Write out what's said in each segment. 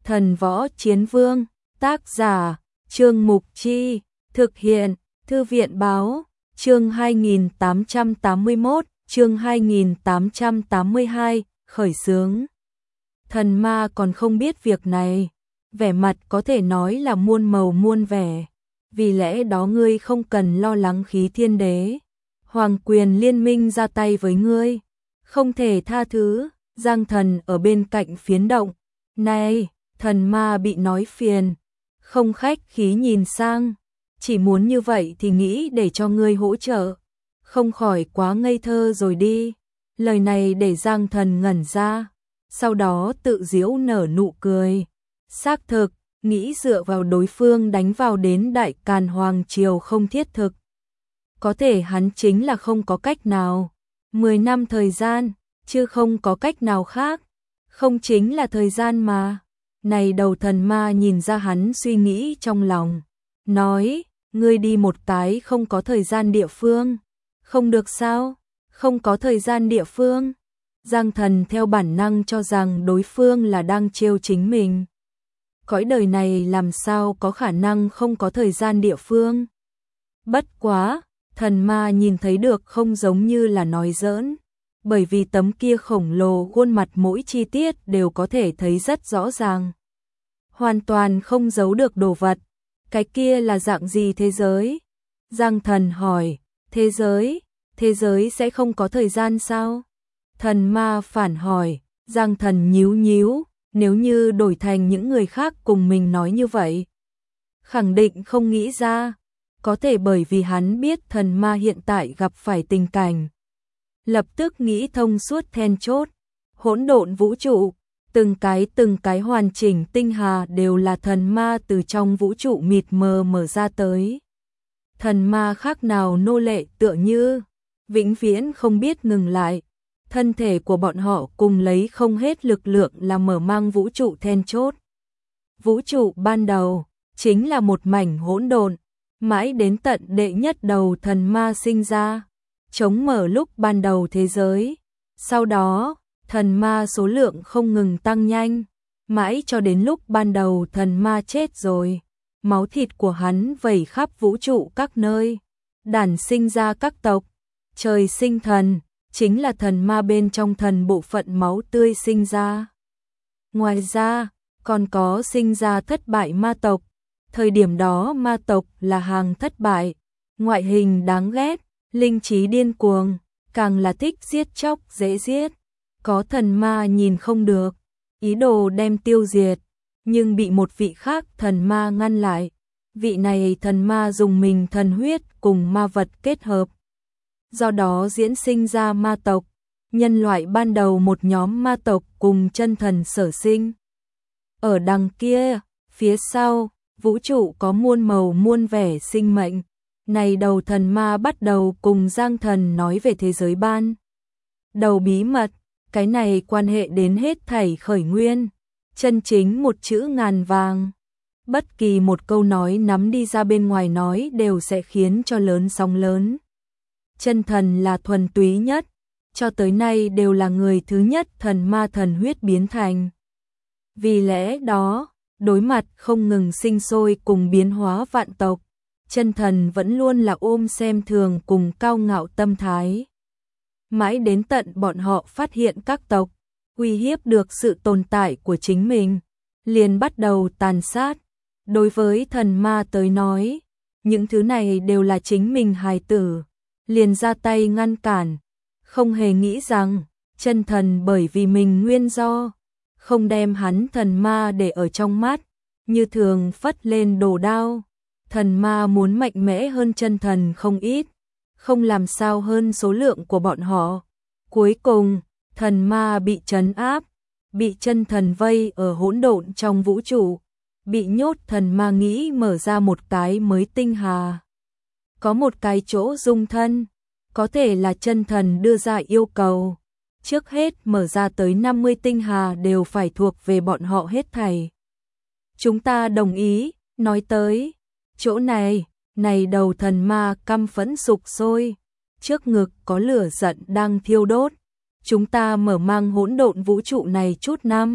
Thần Võ Chiến Vương, tác giả, Trương Mục Chi, thực hiện, Thư viện Báo, chương 2881, chương 2882, khởi xướng. Thần ma còn không biết việc này, vẻ mặt có thể nói là muôn màu muôn vẻ, vì lẽ đó ngươi không cần lo lắng khí thiên đế. Hoàng quyền liên minh ra tay với ngươi, không thể tha thứ. Giang Thần ở bên cạnh phiến động. Này, thần ma bị nói phiền, không khách khí nhìn sang, chỉ muốn như vậy thì nghĩ để cho ngươi hỗ trợ, không khỏi quá ngây thơ rồi đi. Lời này để Giang Thần ngẩn ra, sau đó tự giễu nở nụ cười. Xác thực, nghĩ dựa vào đối phương đánh vào đến Đại Càn Hoàng Triều không thiết thực. Có thể hắn chính là không có cách nào. 10 năm thời gian, chứ không có cách nào khác. Không chính là thời gian mà. Này đầu thần ma nhìn ra hắn suy nghĩ trong lòng. Nói, ngươi đi một cái không có thời gian địa phương. Không được sao? Không có thời gian địa phương. Giang Thần theo bản năng cho rằng đối phương là đang trêu chính mình. Cõi đời này làm sao có khả năng không có thời gian địa phương. Bất quá, thần ma nhìn thấy được không giống như là nói giỡn. Bởi vì tấm kia khổng lồ khuôn mặt mỗi chi tiết đều có thể thấy rất rõ ràng. Hoàn toàn không giấu được đồ vật. Cái kia là dạng gì thế giới? Giang Thần hỏi, thế giới sẽ không có thời gian sao? Thần ma phản hỏi, Giang Thần nhíu nhíu, nếu như đổi thành những người khác cùng mình nói như vậy. Khẳng định không nghĩ ra, có thể bởi vì hắn biết thần ma hiện tại gặp phải tình cảnh. Lập tức nghĩ thông suốt then chốt, hỗn độn vũ trụ, từng cái hoàn chỉnh tinh hà đều là thần ma từ trong vũ trụ mịt mờ mở ra tới. Thần ma khác nào nô lệ tựa như, vĩnh viễn không biết ngừng lại. Thân thể của bọn họ cùng lấy không hết lực lượng là mở mang vũ trụ then chốt. Vũ trụ ban đầu, chính là một mảnh hỗn độn, mãi đến tận đệ nhất đầu thần ma sinh ra. Chống mở lúc ban đầu thế giới, sau đó, thần ma số lượng không ngừng tăng nhanh, mãi cho đến lúc ban đầu thần ma chết rồi, máu thịt của hắn vẩy khắp vũ trụ các nơi, đản sinh ra các tộc, trời sinh thần, chính là thần ma bên trong thần bộ phận máu tươi sinh ra. Ngoài ra, còn có sinh ra thất bại ma tộc, thời điểm đó ma tộc là hàng thất bại, ngoại hình đáng ghét, linh trí điên cuồng, càng là thích giết chóc dễ giết. Có thần ma nhìn không được, ý đồ đem tiêu diệt, nhưng bị một vị khác thần ma ngăn lại. Vị này thần ma dùng mình thần huyết cùng ma vật kết hợp. Do đó diễn sinh ra ma tộc, nhân loại ban đầu một nhóm ma tộc cùng chân thần sở sinh. Ở đằng kia, phía sau, vũ trụ có muôn màu muôn vẻ sinh mệnh. Này đầu thần ma bắt đầu cùng Giang Thần nói về thế giới ban đầu bí mật, cái này quan hệ đến hết thảy khởi nguyên, chân chính một chữ ngàn vàng. Bất kỳ một câu nói nắm đi ra bên ngoài nói đều sẽ khiến cho lớn sóng lớn. Chân thần là thuần túy nhất, cho tới nay đều là người thứ nhất thần ma thần huyết biến thành. Vì lẽ đó, đối mặt không ngừng sinh sôi cùng biến hóa vạn tộc, chân thần vẫn luôn là ôm xem thường cùng cao ngạo tâm thái. Mãi đến tận bọn họ phát hiện các tộc uy hiếp được sự tồn tại của chính mình, liền bắt đầu tàn sát. Đối với thần ma tới nói, những thứ này đều là chính mình hài tử, liền ra tay ngăn cản, không hề nghĩ rằng chân thần bởi vì mình nguyên do, không đem hắn thần ma để ở trong mắt, như thường phất lên đồ đao. Thần ma muốn mạnh mẽ hơn chân thần không ít, không làm sao hơn số lượng của bọn họ. Cuối cùng, thần ma bị trấn áp, bị chân thần vây ở hỗn độn trong vũ trụ, bị nhốt. Thần ma nghĩ mở ra một cái mới tinh hà. Có một cái chỗ dung thân, có thể là chân thần đưa ra yêu cầu. Trước hết mở ra tới 50 tinh hà đều phải thuộc về bọn họ hết thảy. Chúng ta đồng ý, nói tới chỗ này, này đầu thần ma căm phẫn sục sôi, trước ngực có lửa giận đang thiêu đốt. Chúng ta mở mang hỗn độn vũ trụ này chút năm,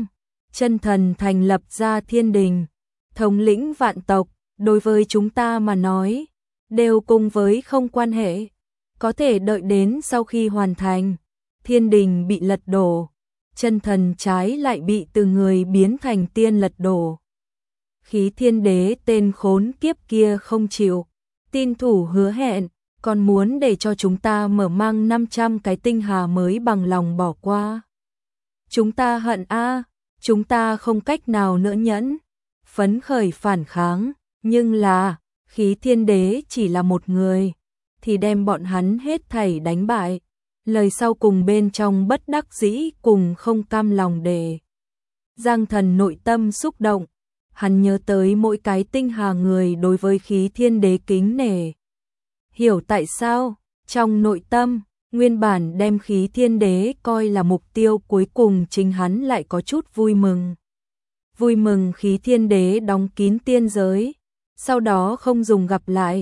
chân thần thành lập ra thiên đình, thống lĩnh vạn tộc, đối với chúng ta mà nói, đều cùng với không quan hệ, có thể đợi đến sau khi hoàn thành, thiên đình bị lật đổ, chân thần trái lại bị từ người biến thành tiên lật đổ. Khí Thiên Đế tên khốn kiếp kia không chịu, tin thủ hứa hẹn, còn muốn để cho chúng ta mở mang 500 cái tinh hà mới bằng lòng bỏ qua. Chúng ta hận chúng ta không cách nào nữa nhẫn, phấn khởi phản kháng, nhưng là, Khí Thiên Đế chỉ là một người, thì đem bọn hắn hết thảy đánh bại. Lời sau cùng bên trong bất đắc dĩ cùng không cam lòng để. Giang Thần nội tâm xúc động, hắn nhớ tới mỗi cái tinh hà người đối với Khí Thiên Đế kính nể. Hiểu tại sao, trong nội tâm, nguyên bản đem Khí Thiên Đế coi là mục tiêu cuối cùng, chính hắn lại có chút vui mừng. Vui mừng Khí Thiên Đế đóng kín tiên giới, sau đó không dùng gặp lại.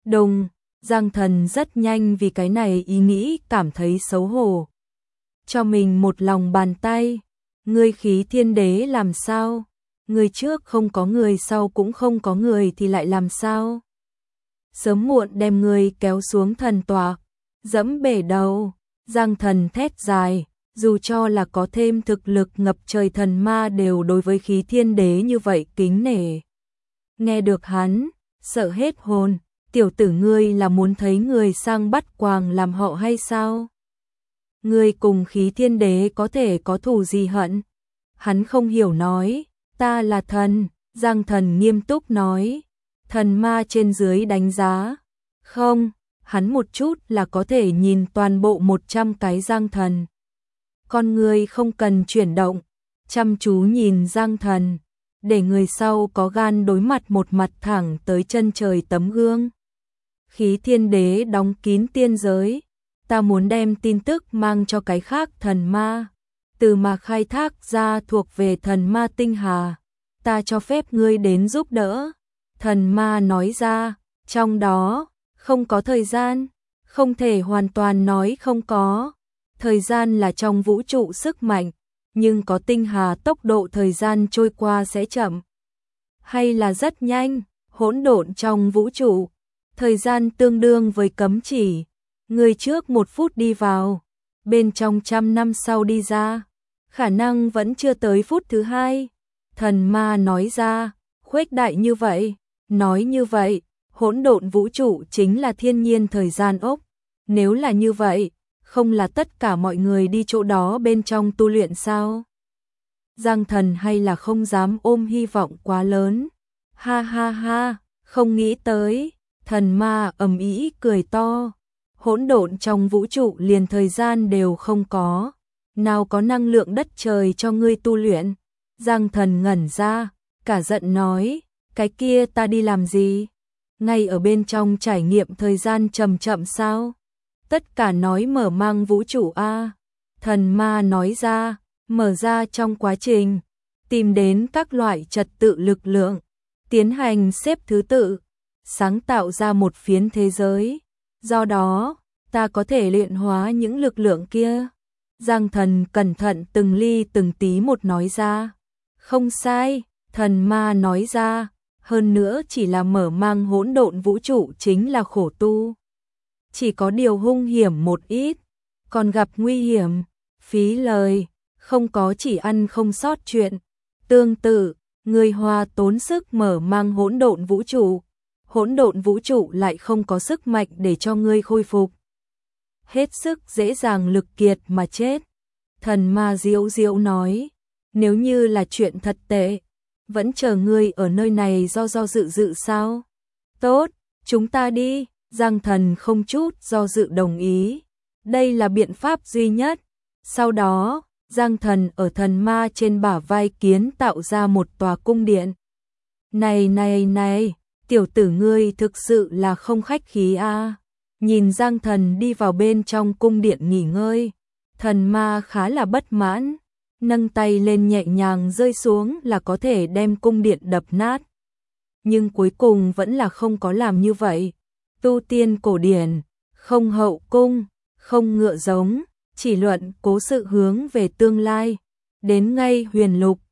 Giang Thần rất nhanh vì cái này ý nghĩ cảm thấy xấu hổ. Cho mình một lòng bàn tay, ngươi Khí Thiên Đế làm sao? Người trước không có người, sau cũng không có người thì lại làm sao? Sớm muộn đem ngươi kéo xuống thần tọa, dẫm bể đầu. Giang Thần thét dài, dù cho là có thêm thực lực ngập trời thần ma đều đối với Khí Thiên Đế như vậy kính nể. Nghe được hắn, sợ hết hồn, tiểu tử ngươi là muốn thấy người sang bắt quàng làm họ hay sao? Ngươi cùng Khí Thiên Đế có thể có thù gì hận? Hắn không hiểu nói, ta là thần. Giang Thần nghiêm túc nói, thần ma trên dưới đánh giá. Không, hắn một chút là có thể nhìn toàn bộ 100 cái Giang Thần. Con người không cần chuyển động, chăm chú nhìn Giang Thần, để người sau có gan đối mặt một mặt thẳng tới chân trời tấm gương. Khí Thiên Đế đóng kín tiên giới, ta muốn đem tin tức mang cho cái khác thần ma, từ mà khai thác ra thuộc về thần ma tinh hà, ta cho phép ngươi đến giúp đỡ. Thần ma nói ra, trong đó không có thời gian, không thể hoàn toàn nói không có. Thời gian là trong vũ trụ sức mạnh, nhưng có tinh hà tốc độ thời gian trôi qua sẽ chậm, hay là rất nhanh. Hỗn độn trong vũ trụ, thời gian tương đương với cấm chỉ, người trước 1 phút đi vào, bên trong 100 năm sau đi ra, khả năng vẫn chưa tới phút thứ 2. Thần ma nói ra, khuếch đại như vậy, nói như vậy, hỗn độn vũ trụ chính là thiên nhiên thời gian ốc, nếu là như vậy, không là tất cả mọi người đi chỗ đó bên trong tu luyện sao? Giang Thần hay là không dám ôm hy vọng quá lớn. Ha ha ha, không nghĩ tới. Thần ma ầm ĩ cười to. Hỗn độn trong vũ trụ liền thời gian đều không có, nào có năng lượng đất trời cho ngươi tu luyện? Giang Thần ngẩn ra, cả giận nói, cái kia ta đi làm gì? Ngay ở bên trong trải nghiệm thời gian chậm chậm sao? Tất cả nói mở mang vũ trụ a. Thần ma nói ra, mở ra trong quá trình, tìm đến các loại trật tự lực lượng, tiến hành xếp thứ tự, sáng tạo ra một phiến thế giới. Do đó, ta có thể luyện hóa những lực lượng kia. Giang Thần cẩn thận từng ly từng tí một nói ra. Không sai, thần ma nói ra, hơn nữa chỉ là mở mang hỗn độn vũ trụ chính là khổ tu. Chỉ có điều hung hiểm một ít, còn gặp nguy hiểm, phí lời, không có chỉ ăn không sót chuyện. Tương tự, người hòa tốn sức mở mang hỗn độn vũ trụ lại không có sức mạnh để cho ngươi khôi phục. Hết sức dễ dàng lực kiệt mà chết. Thần ma diễu diễu nói, nếu như là chuyện thật tệ, vẫn chờ ngươi ở nơi này do dự sao? Tốt, chúng ta đi. Giang Thần không chút do dự đồng ý. Đây là biện pháp duy nhất. Sau đó, Giang Thần ở thần ma trên bả vai kiến tạo ra một tòa cung điện. Này, tiểu tử ngươi thực sự là không khách khí a. Nhìn Giang Thần đi vào bên trong cung điện nghỉ ngơi, thần ma khá là bất mãn, nâng tay lên nhẹ nhàng rơi xuống là có thể đem cung điện đập nát. Nhưng cuối cùng vẫn là không có làm như vậy. Tu tiên cổ điển, không hậu cung, không ngựa giống, chỉ luận cố sự hướng về tương lai. Đến ngay huyền lục,